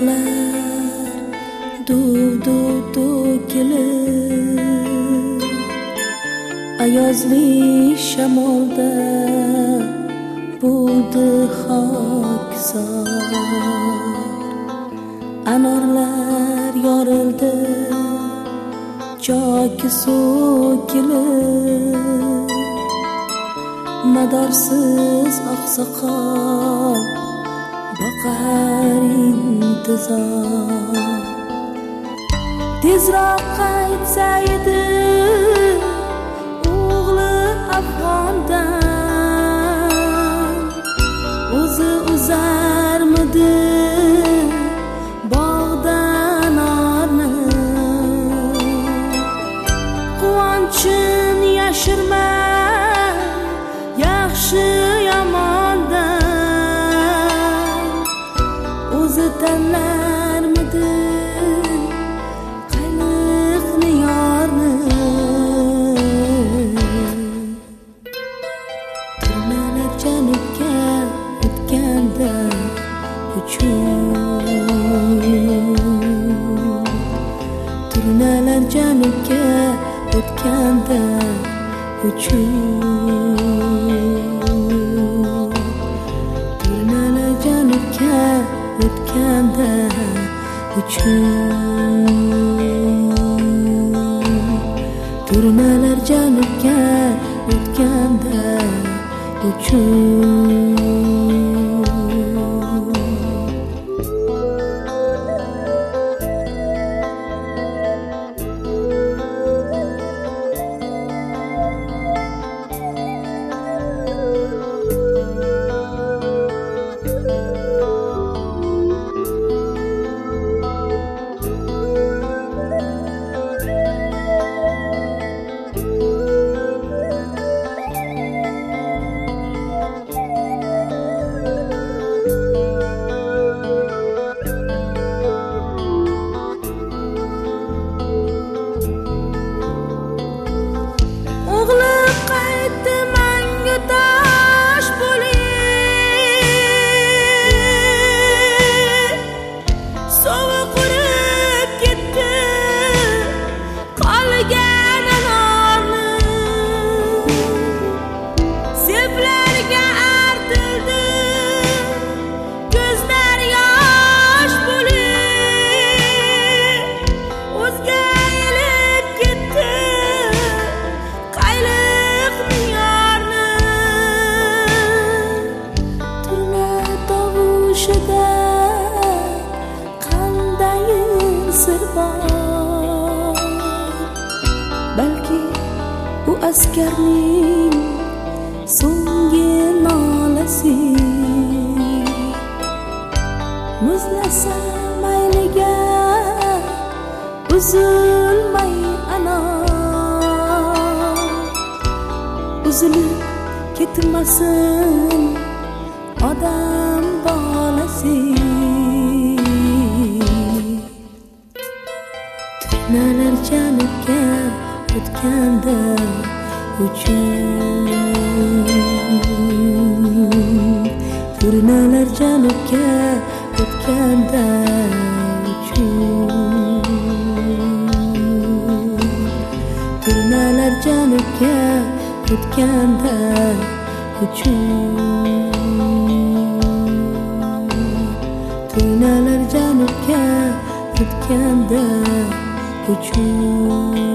buloqlar duv-duv to'kilib, ayozli shamolda bo'ldi xokisor. Anorlar yorildi joki so'kilib, madorsiz oqsoqol boqar intizor. Tezroq qaytsa edi o'g'li Afg'ondan, o'zi uzarmidi bog'dan orni. Quvonchin yashirma yaxshi yomondan, o'zi tanlarmidi qayliqni yorni. Turnalar janubga o'tganda uchun, turnalar janubga o'tganda uchun, turnalar janubga o'tganda uchun, turnalar janubga o'tganda uchun. Balki bu askarning so'nggi nolasi, muzlasa mayliga uzilmay ana, uzilib ketmasin odam bolasi. Turnalar janubga o'tganda uchun, turnalar janubga o'tganda uchun, turnalar janubga o'tganda uchun, turnalar janubga o'tganda uchun.